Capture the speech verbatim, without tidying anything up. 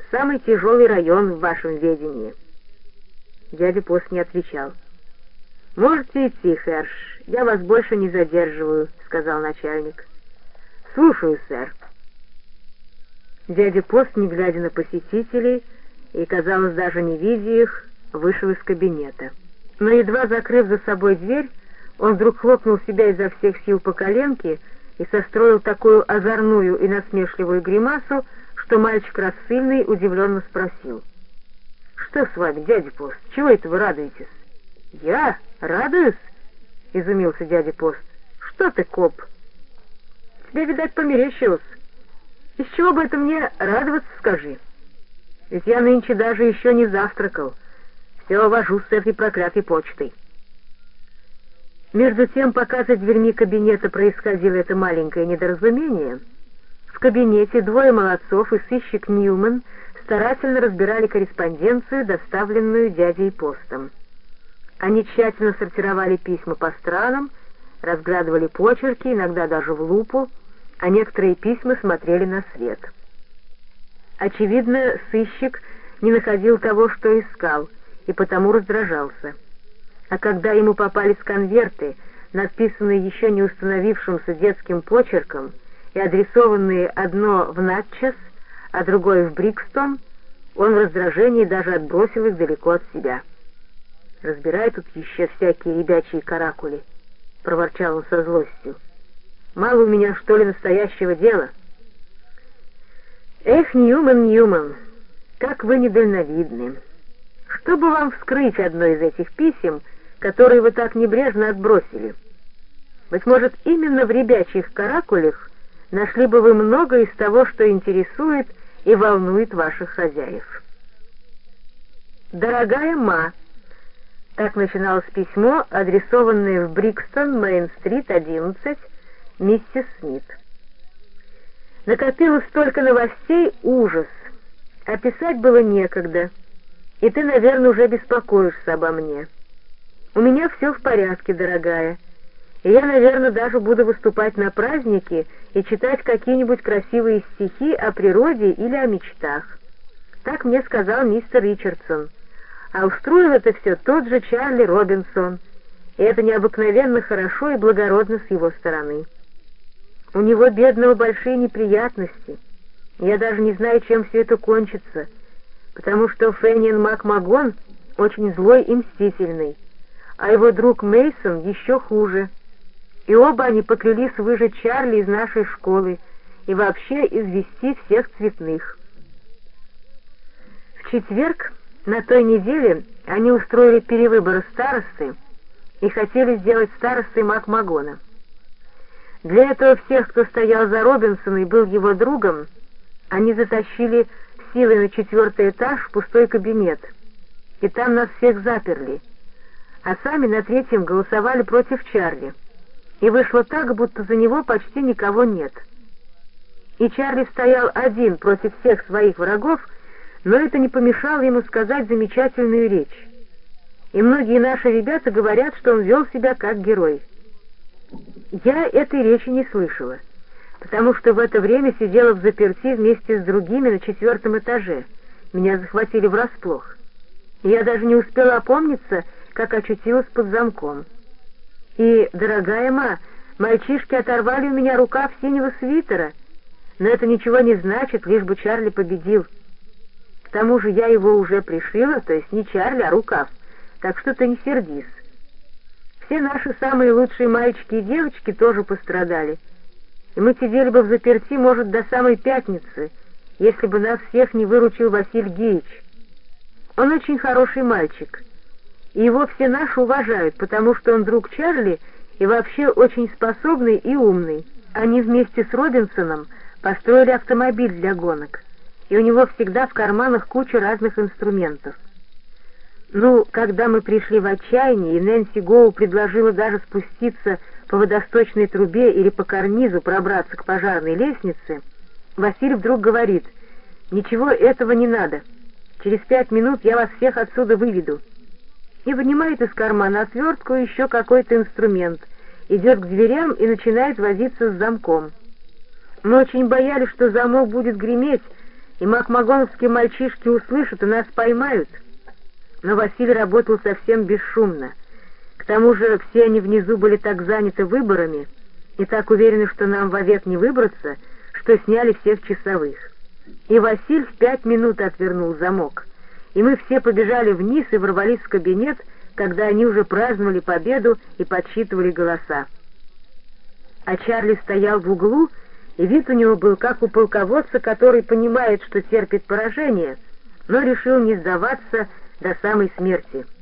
самый тяжелый район в вашем ведении». Дядя Пост не отвечал. «Можете идти, Хэрш, я вас больше не задерживаю», — сказал начальник. «Слушаю, сэр». Дядя Пост, не глядя на посетителей и, казалось, даже не видя их, вышел из кабинета. Но, едва закрыв за собой дверь, он вдруг хлопнул себя изо всех сил по коленке и состроил такую озорную и насмешливую гримасу, что мальчик рассыльный удивленно спросил: «Что с вами, дядя Пост? Чего это вы радуетесь?» «Я? Радуюсь?» — изумился дядя Пост. «Что ты, коп? Тебе, видать, померещилось. Из чего бы это мне радоваться, скажи? Ведь я нынче даже еще не завтракал. Все вожусь с этой проклятой почтой». Между тем, пока за дверьми кабинета происходило это маленькое недоразумение, в кабинете двое молодцов и сыщик Ньюман старательно разбирали корреспонденцию, доставленную дядей Постом. Они тщательно сортировали письма по странам, разглядывали почерки, иногда даже в лупу, а некоторые письма смотрели на свет. Очевидно, сыщик не находил того, что искал, и потому раздражался. А когда ему попались конверты, написанные еще не установившимся детским почерком и адресованные одно в Натчес, а другое в Брикстон, он в раздражении даже отбросил их далеко от себя. «Разбирай тут еще всякие ребячьи каракули», — проворчал он со злостью. «Мало у меня, что ли, настоящего дела?» «Эх, Ньюман, Ньюман, как вы недальновидны! Чтобы вам вскрыть одно из этих писем, которые вы так небрежно отбросили? Быть может, именно в ребячьих каракулях нашли бы вы много из того, что интересует и волнует ваших хозяев». «Дорогая Ма», — так начиналось письмо, адресованное в Брикстон, Мейн-стрит, одиннадцать, миссис Смит. «Накопилось столько новостей, ужас. Описать было некогда, и ты, наверное, уже беспокоишься обо мне. У меня все в порядке, дорогая, и я, наверное, даже буду выступать на празднике и читать какие-нибудь красивые стихи о природе или о мечтах. Так мне сказал мистер Ричардсон. А устроил это все тот же Чарли Робинсон, и это необыкновенно хорошо и благородно с его стороны. У него, бедного, большие неприятности. Я даже не знаю, чем все это кончится, потому что Фенниан Макмагон очень злой и мстительный, а его друг Мейсон еще хуже. И оба они поклялись выжить Чарли из нашей школы и вообще извести всех цветных. В четверг на той неделе они устроили перевыборы старосты и хотели сделать старостой Макмагона. Для этого всех, кто стоял за Робинсона и был его другом, они затащили силой на четвертый этаж в пустой кабинет, и там нас всех заперли, а сами на третьем голосовали против Чарли, и вышло так, будто за него почти никого нет. И Чарли стоял один против всех своих врагов, но это не помешало ему сказать замечательную речь. И многие наши ребята говорят, что он вел себя как герой. Я этой речи не слышала, потому что в это время сидела взаперти вместе с другими на четвертом этаже. Меня захватили врасплох. И я даже не успела опомниться, как очутилась под замком. И, дорогая Ма, мальчишки оторвали у меня рукав синего свитера, но это ничего не значит, лишь бы Чарли победил. К тому же я его уже пришила, то есть не Чарли, а рукав, так что ты не сердись. Все наши самые лучшие мальчики и девочки тоже пострадали, и мы сидели бы взаперти, может, до самой пятницы, если бы нас всех не выручил Василий Геич. Он очень хороший мальчик, и его все наши уважают, потому что он друг Чарли и вообще очень способный и умный. Они вместе с Робинсоном построили автомобиль для гонок, и у него всегда в карманах куча разных инструментов. Ну, когда мы пришли в отчаяние, и Нэнси Гоу предложила даже спуститься по водосточной трубе или по карнизу пробраться к пожарной лестнице, Василий вдруг говорит: «Ничего этого не надо. Через пять минут я вас всех отсюда выведу». И вынимает из кармана отвертку и еще какой-то инструмент, идет к дверям и начинает возиться с замком. Мы очень боялись, что замок будет греметь, и макмагоновские мальчишки услышат и нас поймают. Но Василий работал совсем бесшумно. К тому же все они внизу были так заняты выборами и так уверены, что нам вовек не выбраться, что сняли всех часовых. И Василь в пять минут отвернул замок, и мы все побежали вниз и ворвались в кабинет, когда они уже праздновали победу и подсчитывали голоса. А Чарли стоял в углу, и вид у него был как у полководца, который понимает, что терпит поражение, но решил не сдаваться до самой смерти.